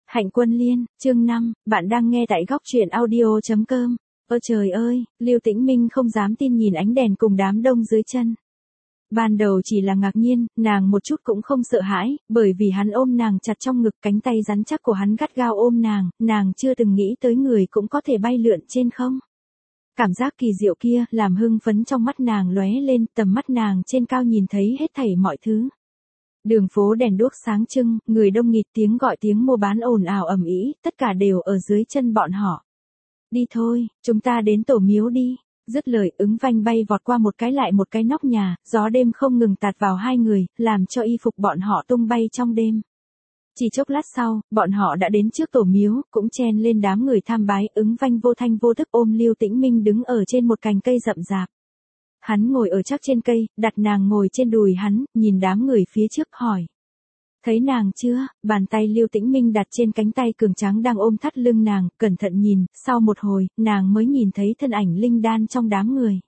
Hạnh Quân Liên, chương 5, bạn đang nghe tại góc truyện audio.com. Ơ trời ơi, Lưu Tĩnh Minh không dám tin nhìn ánh đèn cùng đám đông dưới chân. Ban đầu chỉ là ngạc nhiên, nàng một chút cũng không sợ hãi, bởi vì hắn ôm nàng chặt trong ngực, cánh tay rắn chắc của hắn gắt gao ôm nàng chưa từng nghĩ tới người cũng có thể bay lượn trên không. Cảm giác kỳ diệu kia làm hưng phấn trong mắt nàng lóe lên, tầm mắt nàng trên cao nhìn thấy hết thảy mọi thứ. Đường phố đèn đuốc sáng trưng, người đông nghịt, tiếng gọi tiếng mua bán ồn ào ầm ĩ, tất cả đều ở dưới chân bọn họ. Đi thôi, chúng ta đến tổ miếu đi. Dứt lời, Ứng Vanh bay vọt qua một cái lại một cái nóc nhà, gió đêm không ngừng tạt vào hai người, làm cho y phục bọn họ tung bay trong đêm. Chỉ chốc lát sau, bọn họ đã đến trước tổ miếu, cũng chen lên đám người tham bái. Ứng Vanh vô thanh vô thức ôm Lưu Tĩnh Minh đứng ở trên một cành cây rậm rạp. Hắn ngồi ở chắc trên cây, đặt nàng ngồi trên đùi hắn, nhìn đám người phía trước hỏi. Thấy nàng chưa? Bàn tay Lưu Tĩnh Minh đặt trên cánh tay cường tráng đang ôm thắt lưng nàng, cẩn thận nhìn, sau một hồi, nàng mới nhìn thấy thân ảnh Linh Đan trong đám người.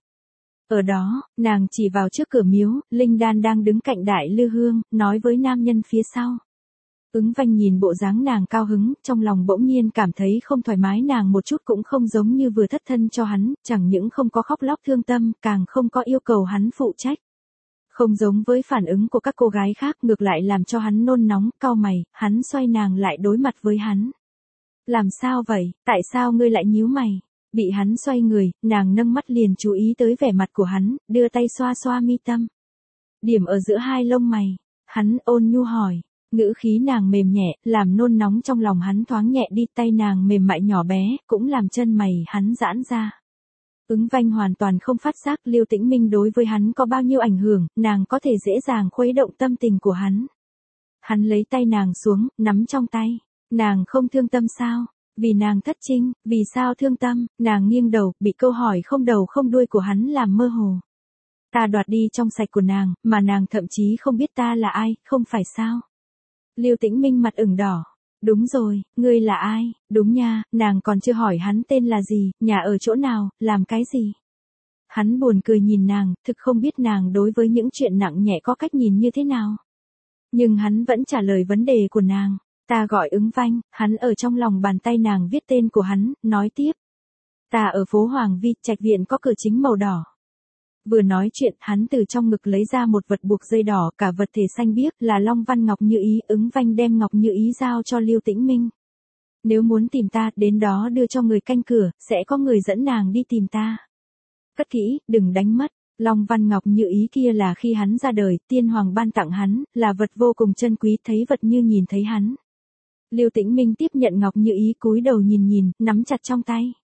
Ở đó, nàng chỉ vào trước cửa miếu, Linh Đan đang đứng cạnh đại lư hương, nói với nam nhân phía sau. Ứng Vanh nhìn bộ dáng nàng cao hứng, trong lòng bỗng nhiên cảm thấy không thoải mái, nàng một chút cũng không giống như vừa thất thân cho hắn, chẳng những không có khóc lóc thương tâm, càng không có yêu cầu hắn phụ trách. Không giống với phản ứng của các cô gái khác, ngược lại làm cho hắn nôn nóng, cau mày, hắn xoay nàng lại đối mặt với hắn. Làm sao vậy, tại sao ngươi lại nhíu mày? Bị hắn xoay người, nàng nâng mắt liền chú ý tới vẻ mặt của hắn, đưa tay xoa xoa mi tâm. Điểm ở giữa hai lông mày, hắn ôn nhu hỏi. Ngữ khí nàng mềm nhẹ, làm nôn nóng trong lòng hắn thoáng nhẹ đi, tay nàng mềm mại nhỏ bé, cũng làm chân mày hắn giãn ra. Ứng Vanh hoàn toàn không phát giác Lưu Tĩnh Minh đối với hắn có bao nhiêu ảnh hưởng, nàng có thể dễ dàng khuấy động tâm tình của hắn. Hắn lấy tay nàng xuống, nắm trong tay. Nàng không thương tâm sao? Vì nàng thất trinh, vì sao thương tâm? Nàng nghiêng đầu, bị câu hỏi không đầu không đuôi của hắn làm mơ hồ. Ta đoạt đi trong sạch của nàng, mà nàng thậm chí không biết ta là ai, không phải sao? Lưu Tĩnh Minh mặt ửng đỏ. Đúng rồi, ngươi là ai? Đúng nha, nàng còn chưa hỏi hắn tên là gì, nhà ở chỗ nào, làm cái gì. Hắn buồn cười nhìn nàng, thực không biết nàng đối với những chuyện nặng nhẹ có cách nhìn như thế nào. Nhưng hắn vẫn trả lời vấn đề của nàng. Ta gọi Ứng Vanh, hắn ở trong lòng bàn tay nàng viết tên của hắn, nói tiếp. Ta ở phố Hoàng Vi, trạch viện có cửa chính màu đỏ. Vừa nói chuyện, hắn từ trong ngực lấy ra một vật buộc dây đỏ, cả vật thể xanh biếc, là long văn ngọc như ý. Ứng Vanh đem ngọc như ý giao cho Lưu Tĩnh Minh. Nếu muốn tìm ta, đến đó đưa cho người canh cửa, sẽ có người dẫn nàng đi tìm ta. Cất kỹ, đừng đánh mất. Long văn ngọc như ý kia là khi hắn ra đời, tiên hoàng ban tặng hắn, là vật vô cùng chân quý, thấy vật như nhìn thấy hắn. Lưu Tĩnh Minh tiếp nhận ngọc như ý, cúi đầu nhìn, nắm chặt trong tay.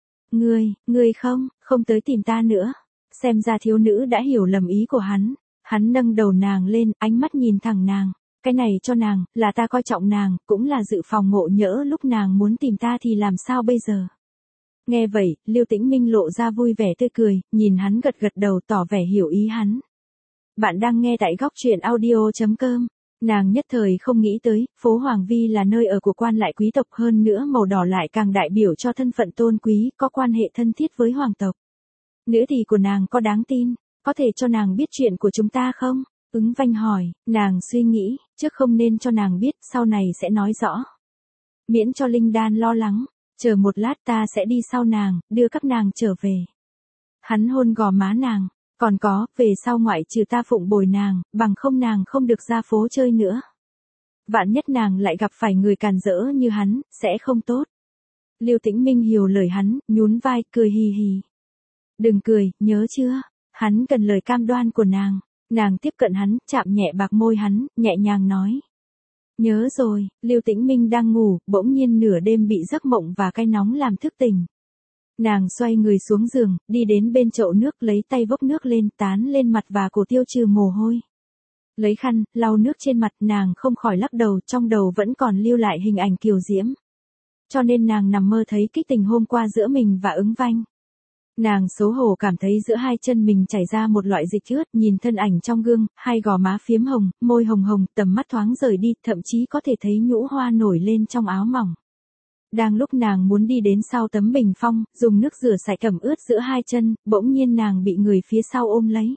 Ngươi không tới tìm ta nữa. Xem ra thiếu nữ đã hiểu lầm ý của hắn. Hắn nâng đầu nàng lên, ánh mắt nhìn thẳng nàng. Cái này cho nàng, là ta coi trọng nàng, cũng là dự phòng ngộ nhỡ lúc nàng muốn tìm ta thì làm sao bây giờ. Nghe vậy, Lưu Tĩnh Minh lộ ra vui vẻ tươi cười, nhìn hắn gật gật đầu tỏ vẻ hiểu ý hắn. Bạn đang nghe tại góc truyện audio.com. Nàng nhất thời không nghĩ tới, phố Hoàng Vi là nơi ở của quan lại quý tộc, hơn nữa màu đỏ lại càng đại biểu cho thân phận tôn quý, có quan hệ thân thiết với hoàng tộc. Nữ thì của nàng có đáng tin, có thể cho nàng biết chuyện của chúng ta không? Ứng Vanh hỏi, nàng suy nghĩ, trước không nên cho nàng biết, sau này sẽ nói rõ. Miễn cho Linh Đan lo lắng, chờ một lát ta sẽ đi sau nàng, đưa các nàng trở về. Hắn hôn gò má nàng, còn có, về sau ngoại trừ ta phụng bồi nàng, bằng không nàng không được ra phố chơi nữa. Vạn nhất nàng lại gặp phải người càn rỡ như hắn, sẽ không tốt. Lưu Tĩnh Minh hiểu lời hắn, nhún vai, cười hì hì. Đừng cười, nhớ chưa? Hắn cần lời cam đoan của nàng. Nàng tiếp cận hắn, chạm nhẹ bạc môi hắn, nhẹ nhàng nói. Nhớ rồi. Lưu Tĩnh Minh đang ngủ, bỗng nhiên nửa đêm bị giấc mộng và cái nóng làm thức tỉnh. Nàng xoay người xuống giường, đi đến bên chậu nước, lấy tay vốc nước lên, tán lên mặt và cổ tiêu trừ mồ hôi. Lấy khăn, lau nước trên mặt, nàng không khỏi lắc đầu, trong đầu vẫn còn lưu lại hình ảnh kiều diễm. Cho nên nàng nằm mơ thấy kích tình hôm qua giữa mình và Ứng Vanh. Nàng xấu hổ cảm thấy giữa hai chân mình chảy ra một loại dịch ướt, nhìn thân ảnh trong gương, hai gò má phiếm hồng, môi hồng hồng, tầm mắt thoáng rời đi, thậm chí có thể thấy nhũ hoa nổi lên trong áo mỏng. Đang lúc nàng muốn đi đến sau tấm bình phong, dùng nước rửa sạch ẩm ướt giữa hai chân, bỗng nhiên nàng bị người phía sau ôm lấy.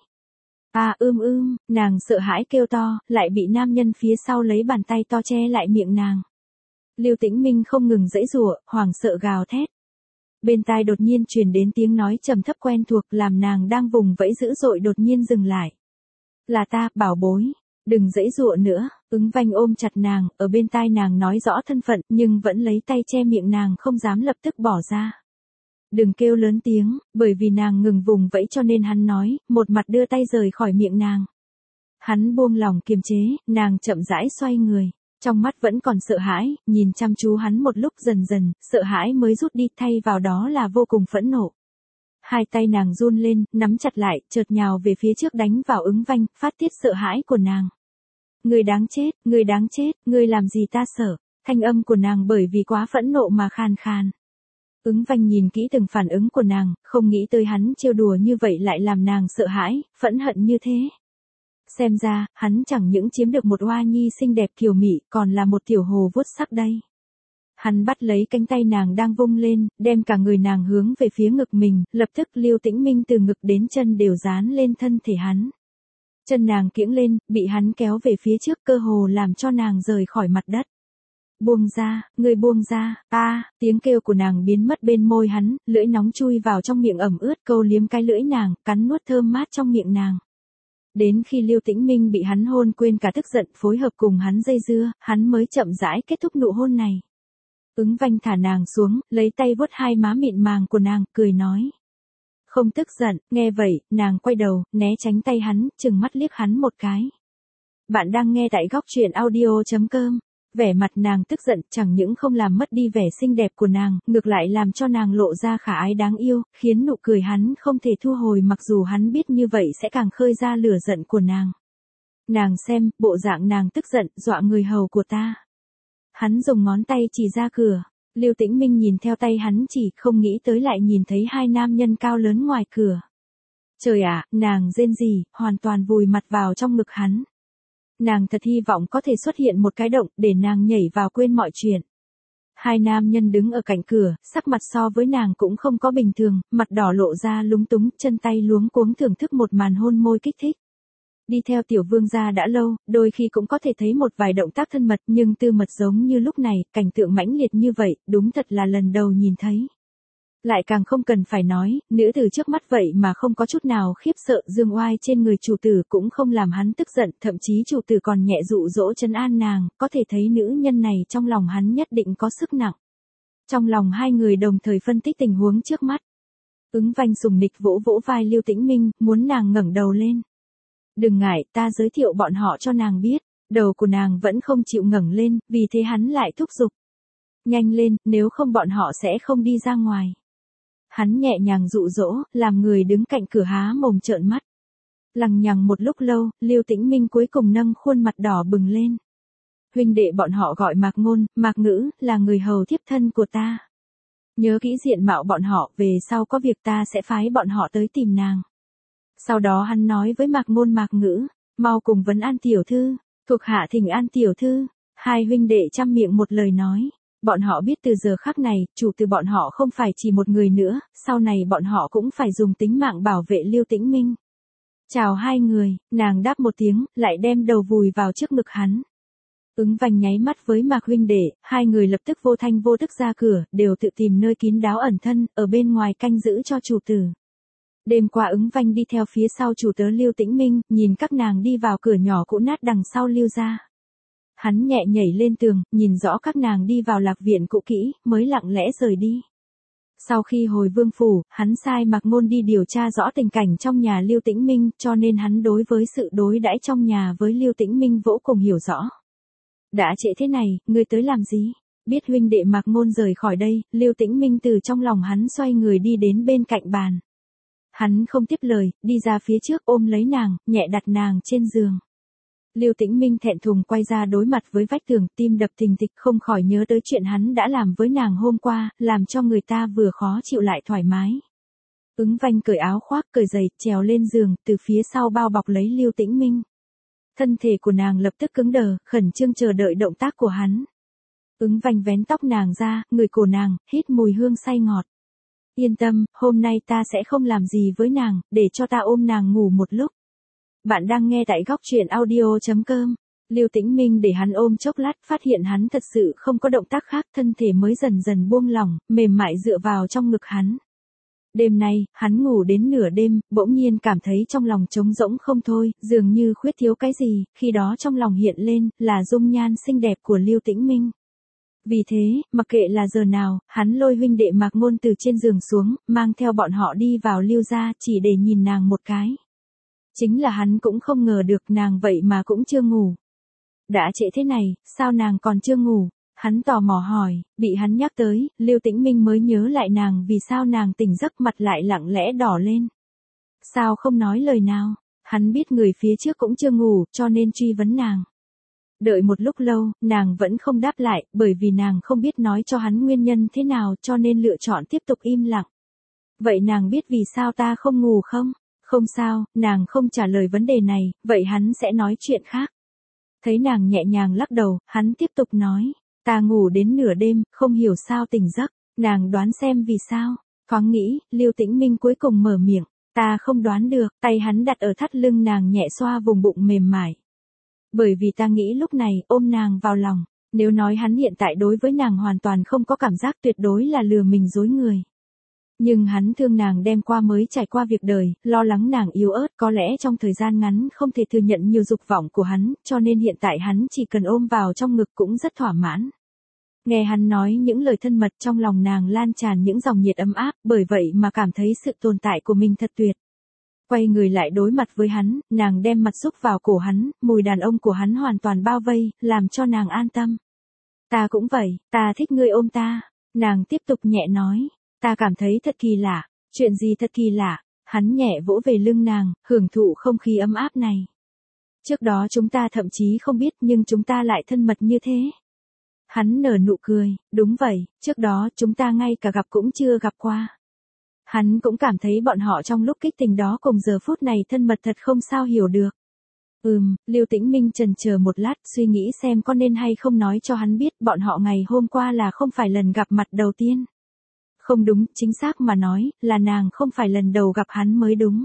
Nàng sợ hãi kêu to, lại bị nam nhân phía sau lấy bàn tay to che lại miệng nàng. Lưu Tĩnh Minh không ngừng giãy giụa, hoảng sợ gào thét. Bên tai đột nhiên truyền đến tiếng nói trầm thấp quen thuộc, làm nàng đang vùng vẫy dữ dội đột nhiên dừng lại. Là ta, bảo bối. Đừng giãy giụa nữa. Ứng Vanh ôm chặt nàng, ở bên tai nàng nói rõ thân phận, nhưng vẫn lấy tay che miệng nàng không dám lập tức bỏ ra. Đừng kêu lớn tiếng, bởi vì nàng ngừng vùng vẫy cho nên hắn nói, một mặt đưa tay rời khỏi miệng nàng. Hắn buông lỏng kiềm chế, nàng chậm rãi xoay người. Trong mắt vẫn còn sợ hãi, nhìn chăm chú hắn một lúc dần dần, sợ hãi mới rút đi, thay vào đó là vô cùng phẫn nộ. Hai tay nàng run lên, nắm chặt lại, chợt nhào về phía trước đánh vào Ứng Vanh, phát tiết sợ hãi của nàng. Ngươi đáng chết, ngươi làm gì ta sợ. Thanh âm của nàng bởi vì quá phẫn nộ mà khan khan. Ứng Vanh nhìn kỹ từng phản ứng của nàng, không nghĩ tới hắn trêu đùa như vậy lại làm nàng sợ hãi, phẫn hận như thế. Xem ra, hắn chẳng những chiếm được một oa nhi xinh đẹp kiều mị, còn là một tiểu hồ vuốt sắc đây. Hắn bắt lấy cánh tay nàng đang vung lên, đem cả người nàng hướng về phía ngực mình, lập tức Lưu Tĩnh Minh từ ngực đến chân đều dán lên thân thể hắn. Chân nàng kiễng lên, bị hắn kéo về phía trước, cơ hồ làm cho nàng rời khỏi mặt đất. Buông ra, ngươi buông ra, tiếng kêu của nàng biến mất bên môi hắn, lưỡi nóng chui vào trong miệng ẩm ướt, câu liếm cái lưỡi nàng, cắn nuốt thơm mát trong miệng nàng. Đến khi Lưu Tĩnh Minh bị hắn hôn quên cả tức giận, phối hợp cùng hắn dây dưa, hắn mới chậm rãi kết thúc nụ hôn này. Ứng Vanh thả nàng xuống, lấy tay vuốt hai má mịn màng của nàng, cười nói. Không tức giận, nghe vậy, nàng quay đầu, né tránh tay hắn, chừng mắt liếc hắn một cái. Bạn đang nghe tại góc truyện audio.com. Vẻ mặt nàng tức giận chẳng những không làm mất đi vẻ xinh đẹp của nàng, ngược lại làm cho nàng lộ ra khả ái đáng yêu, khiến nụ cười hắn không thể thu hồi mặc dù hắn biết như vậy sẽ càng khơi ra lửa giận của nàng. Nàng xem, bộ dạng nàng tức giận, dọa người hầu của ta. Hắn dùng ngón tay chỉ ra cửa. Lưu Tĩnh Minh nhìn theo tay hắn chỉ, không nghĩ tới lại nhìn thấy hai nam nhân cao lớn ngoài cửa. Trời ạ, nàng rên rỉ, hoàn toàn vùi mặt vào trong ngực hắn. Nàng thật hy vọng có thể xuất hiện một cái động, để nàng nhảy vào quên mọi chuyện. Hai nam nhân đứng ở cạnh cửa, sắc mặt so với nàng cũng không có bình thường, mặt đỏ lộ ra lúng túng, chân tay luống cuống thưởng thức một màn hôn môi kích thích. Đi theo tiểu vương gia đã lâu, đôi khi cũng có thể thấy một vài động tác thân mật, nhưng tư mật giống như lúc này, cảnh tượng mãnh liệt như vậy, đúng thật là lần đầu nhìn thấy. Lại càng không cần phải nói, nữ tử trước mắt vậy mà không có chút nào khiếp sợ, dương oai trên người chủ tử cũng không làm hắn tức giận, thậm chí chủ tử còn nhẹ dụ dỗ trấn an nàng, có thể thấy nữ nhân này trong lòng hắn nhất định có sức nặng. Trong lòng hai người đồng thời phân tích tình huống trước mắt. Ứng Vanh sùng nịch vỗ vỗ vai Lưu Tĩnh Minh, muốn nàng ngẩng đầu lên. Đừng ngại, ta giới thiệu bọn họ cho nàng biết. Đầu của nàng vẫn không chịu ngẩng lên, vì thế hắn lại thúc giục. Nhanh lên, nếu không bọn họ sẽ không đi ra ngoài. Hắn nhẹ nhàng dụ dỗ, làm người đứng cạnh cửa há mồm trợn mắt. Lằng nhằng một lúc lâu, Lưu Tĩnh Minh cuối cùng nâng khuôn mặt đỏ bừng lên. Huynh đệ bọn họ gọi Mạc Ngôn, Mạc Ngữ, là người hầu thiếp thân của ta. Nhớ kỹ diện mạo bọn họ, về sau có việc ta sẽ phái bọn họ tới tìm nàng. Sau đó hắn nói với Mạc Ngôn Mạc Ngữ, mau cùng vấn an tiểu thư, thuộc hạ thỉnh an tiểu thư. Hai huynh đệ chăm miệng một lời nói. Bọn họ biết từ giờ khắc này, chủ từ bọn họ không phải chỉ một người nữa, sau này bọn họ cũng phải dùng tính mạng bảo vệ Lưu Tĩnh Minh. Chào hai người, nàng đáp một tiếng, lại đem đầu vùi vào trước ngực hắn. Ứng Vanh nháy mắt với Mạc huynh đệ, hai người lập tức vô thanh vô tức ra cửa, đều tự tìm nơi kín đáo ẩn thân, ở bên ngoài canh giữ cho chủ tử. Đêm qua Ứng Vanh đi theo phía sau chủ tớ Lưu Tĩnh Minh, nhìn các nàng đi vào cửa nhỏ cũ nát đằng sau Lưu gia. Hắn nhẹ nhảy lên tường, nhìn rõ các nàng đi vào lạc viện cũ kỹ, mới lặng lẽ rời đi. Sau khi hồi vương phủ, hắn sai Mạc Ngôn đi điều tra rõ tình cảnh trong nhà Lưu Tĩnh Minh, cho nên hắn đối với sự đối đãi trong nhà với Lưu Tĩnh Minh vô cùng hiểu rõ. Đã trễ thế này, ngươi tới làm gì? Biết huynh đệ Mạc Ngôn rời khỏi đây, Lưu Tĩnh Minh từ trong lòng hắn xoay người đi đến bên cạnh bàn. Hắn không tiếp lời, đi ra phía trước ôm lấy nàng, nhẹ đặt nàng trên giường. Lưu Tĩnh Minh thẹn thùng quay ra đối mặt với vách tường, tim đập thình thịch, không khỏi nhớ tới chuyện hắn đã làm với nàng hôm qua, làm cho người ta vừa khó chịu lại thoải mái. Ứng Vanh cởi áo khoác, cởi giày, trèo lên giường, từ phía sau bao bọc lấy Lưu Tĩnh Minh. Thân thể của nàng lập tức cứng đờ, khẩn trương chờ đợi động tác của hắn. Ứng Vanh vén tóc nàng ra, người cổ nàng, hít mùi hương say ngọt. Yên tâm, hôm nay ta sẽ không làm gì với nàng, để cho ta ôm nàng ngủ một lúc. Bạn đang nghe tại góc truyện audio.com. Lưu Tĩnh Minh để hắn ôm chốc lát, phát hiện hắn thật sự không có động tác khác, thân thể mới dần dần buông lỏng, mềm mại dựa vào trong ngực hắn. Đêm nay, hắn ngủ đến nửa đêm, bỗng nhiên cảm thấy trong lòng trống rỗng không thôi, dường như khuyết thiếu cái gì, khi đó trong lòng hiện lên, là dung nhan xinh đẹp của Lưu Tĩnh Minh. Vì thế, mặc kệ là giờ nào, hắn lôi huynh đệ Mạc Ngôn từ trên giường xuống, mang theo bọn họ đi vào Lưu gia, chỉ để nhìn nàng một cái. Chính là hắn cũng không ngờ được nàng vậy mà cũng chưa ngủ. Đã trễ thế này, sao nàng còn chưa ngủ? Hắn tò mò hỏi, bị hắn nhắc tới, Lưu Tĩnh Minh mới nhớ lại nàng vì sao nàng tỉnh giấc mặt lại lặng lẽ đỏ lên. Sao không nói lời nào? Hắn biết người phía trước cũng chưa ngủ, cho nên truy vấn nàng. Đợi một lúc lâu, nàng vẫn không đáp lại, bởi vì nàng không biết nói cho hắn nguyên nhân thế nào cho nên lựa chọn tiếp tục im lặng. Vậy nàng biết vì sao ta không ngủ không? Không sao, nàng không trả lời vấn đề này, vậy hắn sẽ nói chuyện khác. Thấy nàng nhẹ nhàng lắc đầu, hắn tiếp tục nói, ta ngủ đến nửa đêm, không hiểu sao tỉnh giấc, nàng đoán xem vì sao. Thoáng nghĩ, Lưu Tĩnh Minh cuối cùng mở miệng, ta không đoán được, tay hắn đặt ở thắt lưng nàng nhẹ xoa vùng bụng mềm mại. Bởi vì ta nghĩ lúc này, ôm nàng vào lòng, nếu nói hắn hiện tại đối với nàng hoàn toàn không có cảm giác tuyệt đối là lừa mình dối người. Nhưng hắn thương nàng đem qua mới trải qua việc đời, lo lắng nàng yếu ớt, có lẽ trong thời gian ngắn không thể thừa nhận nhiều dục vọng của hắn, cho nên hiện tại hắn chỉ cần ôm vào trong ngực cũng rất thỏa mãn. Nghe hắn nói những lời thân mật, trong lòng nàng lan tràn những dòng nhiệt ấm áp, bởi vậy mà cảm thấy sự tồn tại của mình thật tuyệt. Quay người lại đối mặt với hắn, nàng đem mặt xúc vào cổ hắn, mùi đàn ông của hắn hoàn toàn bao vây, làm cho nàng an tâm. Ta cũng vậy, ta thích ngươi ôm ta. Nàng tiếp tục nhẹ nói, ta cảm thấy thật kỳ lạ. Chuyện gì thật kỳ lạ? Hắn nhẹ vỗ về lưng nàng, hưởng thụ không khí ấm áp này. Trước đó chúng ta thậm chí không biết nhưng chúng ta lại thân mật như thế. Hắn nở nụ cười, đúng vậy, trước đó chúng ta ngay cả gặp cũng chưa gặp qua. Hắn cũng cảm thấy bọn họ trong lúc kích tình đó cùng giờ phút này thân mật thật không sao hiểu được. Lưu Tĩnh Minh chần chờ một lát, suy nghĩ xem có nên hay không nói cho hắn biết bọn họ ngày hôm qua là không phải lần gặp mặt đầu tiên. Không đúng, chính xác mà nói, là nàng không phải lần đầu gặp hắn mới đúng.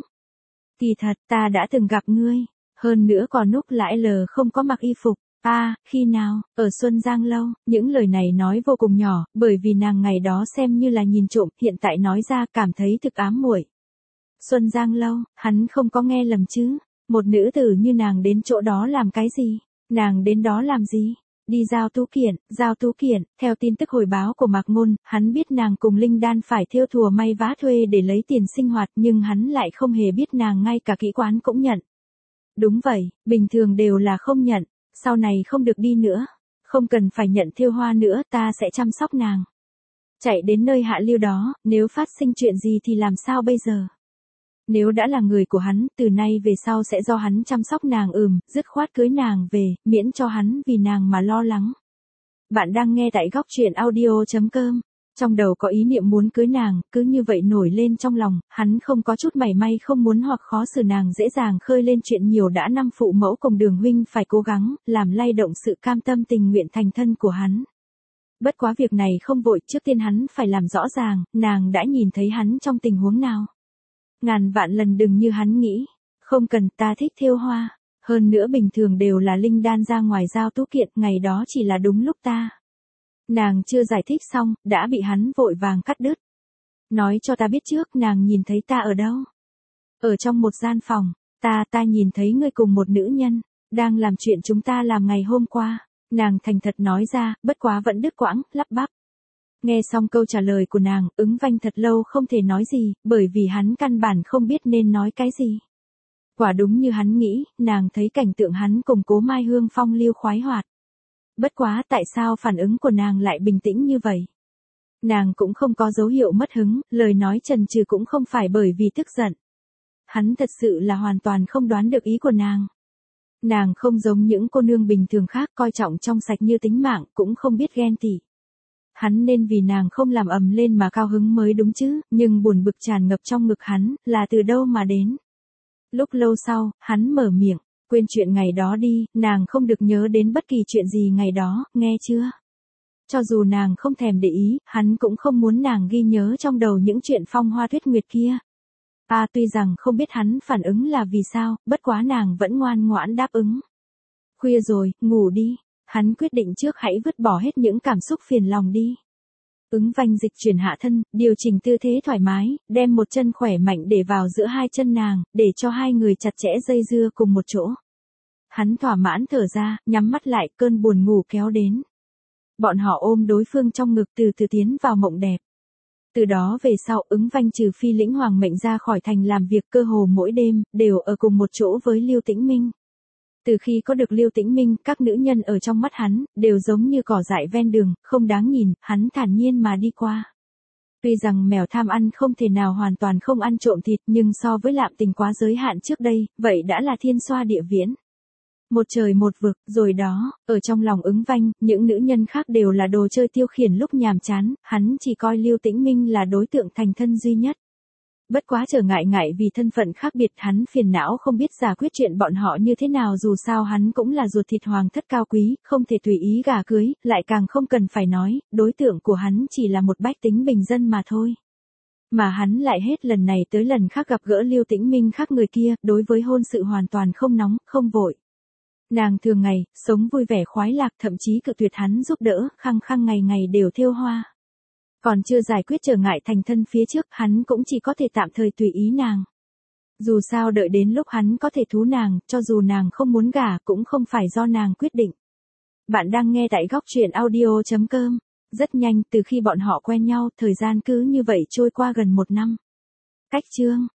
Kỳ thật, ta đã từng gặp ngươi, hơn nữa còn lúc lãi lờ không có mặc y phục. Khi nào, ở Xuân Giang Lâu, những lời này nói vô cùng nhỏ, bởi vì nàng ngày đó xem như là nhìn trộm, hiện tại nói ra cảm thấy thực ám muội. Xuân Giang Lâu, hắn không có nghe lầm chứ, một nữ tử như nàng đến chỗ đó làm cái gì, nàng đến đó làm gì, đi giao tú kiện, theo tin tức hồi báo của Mạc Ngôn, hắn biết nàng cùng Linh Đan phải thêu thùa may vá thuê để lấy tiền sinh hoạt nhưng hắn lại không hề biết nàng ngay cả kỹ quán cũng nhận. Đúng vậy, bình thường đều là không nhận. Sau này không được đi nữa, không cần phải nhận thêu hoa nữa, ta sẽ chăm sóc nàng. Chạy đến nơi hạ lưu đó, nếu phát sinh chuyện gì thì làm sao bây giờ? Nếu đã là người của hắn, từ nay về sau sẽ do hắn chăm sóc nàng, dứt khoát cưới nàng về, miễn cho hắn vì nàng mà lo lắng. Bạn đang nghe tại góc truyện audio.com. Trong đầu có ý niệm muốn cưới nàng, cứ như vậy nổi lên trong lòng, hắn không có chút mảy may không muốn hoặc khó xử nàng dễ dàng khơi lên chuyện nhiều đã năm phụ mẫu cùng Đường huynh phải cố gắng, làm lay động sự cam tâm tình nguyện thành thân của hắn. Bất quá việc này không vội, trước tiên hắn phải làm rõ ràng, nàng đã nhìn thấy hắn trong tình huống nào. Ngàn vạn lần đừng như hắn nghĩ, không cần, ta thích thêu hoa, hơn nữa bình thường đều là Linh Đan ra ngoài giao tú kiện, ngày đó chỉ là đúng lúc ta. Nàng chưa giải thích xong, đã bị hắn vội vàng cắt đứt. Nói cho ta biết trước, nàng nhìn thấy ta ở đâu? Ở trong một gian phòng, ta nhìn thấy ngươi cùng một nữ nhân, đang làm chuyện chúng ta làm ngày hôm qua. Nàng thành thật nói ra, bất quá vẫn đứt quãng, lắp bắp. Nghe xong câu trả lời của nàng, Ứng Vanh thật lâu không thể nói gì, bởi vì hắn căn bản không biết nên nói cái gì. Quả đúng như hắn nghĩ, nàng thấy cảnh tượng hắn cùng Cố Mai Hương phong lưu khoái hoạt. Bất quá tại sao phản ứng của nàng lại bình tĩnh như vậy? Nàng cũng không có dấu hiệu mất hứng, lời nói chần chừ cũng không phải bởi vì tức giận. Hắn thật sự là hoàn toàn không đoán được ý của nàng. Nàng không giống những cô nương bình thường khác coi trọng trong sạch như tính mạng, cũng không biết ghen tị. Hắn nên vì nàng không làm ầm lên mà cao hứng mới đúng chứ, nhưng buồn bực tràn ngập trong ngực hắn, là từ đâu mà đến? Lúc lâu sau, hắn mở miệng. Quên chuyện ngày đó đi, nàng không được nhớ đến bất kỳ chuyện gì ngày đó, nghe chưa? Cho dù nàng không thèm để ý, hắn cũng không muốn nàng ghi nhớ trong đầu những chuyện phong hoa tuyết nguyệt kia. Tuy rằng không biết hắn phản ứng là vì sao, bất quá nàng vẫn ngoan ngoãn đáp ứng. Khuya rồi, ngủ đi. Hắn quyết định trước hãy vứt bỏ hết những cảm xúc phiền lòng đi. Ứng Vanh dịch chuyển hạ thân, điều chỉnh tư thế thoải mái, đem một chân khỏe mạnh để vào giữa hai chân nàng, để cho hai người chặt chẽ dây dưa cùng một chỗ. Hắn thỏa mãn thở ra, nhắm mắt lại, cơn buồn ngủ kéo đến. Bọn họ ôm đối phương trong ngực từ từ tiến vào mộng đẹp. Từ đó về sau, Ứng Vanh trừ phi lĩnh hoàng mệnh ra khỏi thành làm việc cơ hồ mỗi đêm, đều ở cùng một chỗ với Lưu Tĩnh Minh. Từ khi có được Lưu Tĩnh Minh, các nữ nhân ở trong mắt hắn, đều giống như cỏ dại ven đường, không đáng nhìn, hắn thản nhiên mà đi qua. Tuy rằng mèo tham ăn không thể nào hoàn toàn không ăn trộm thịt, nhưng so với Lạm Tình quá giới hạn trước đây, vậy đã là thiên xoa địa viễn. Một trời một vực, rồi đó, ở trong lòng Ứng Vanh, những nữ nhân khác đều là đồ chơi tiêu khiển lúc nhàm chán, hắn chỉ coi Lưu Tĩnh Minh là đối tượng thành thân duy nhất. Bất quá trở ngại vì thân phận khác biệt, hắn phiền não không biết giải quyết chuyện bọn họ như thế nào, dù sao hắn cũng là ruột thịt hoàng thất cao quý, không thể tùy ý gả cưới, lại càng không cần phải nói, đối tượng của hắn chỉ là một bách tính bình dân mà thôi. Mà hắn lại hết lần này tới lần khác gặp gỡ Lưu Tĩnh Minh khác người kia, đối với hôn sự hoàn toàn không nóng, không vội. Nàng thường ngày, sống vui vẻ khoái lạc, thậm chí cự tuyệt hắn giúp đỡ, khăng khăng ngày ngày đều thêu hoa. Còn chưa giải quyết trở ngại thành thân phía trước, hắn cũng chỉ có thể tạm thời tùy ý nàng. Dù sao đợi đến lúc hắn có thể thú nàng, cho dù nàng không muốn gả, cũng không phải do nàng quyết định. Bạn đang nghe tại góc truyện audio.com. Rất nhanh, từ khi bọn họ quen nhau, thời gian cứ như vậy trôi qua gần 1 năm. Cách chương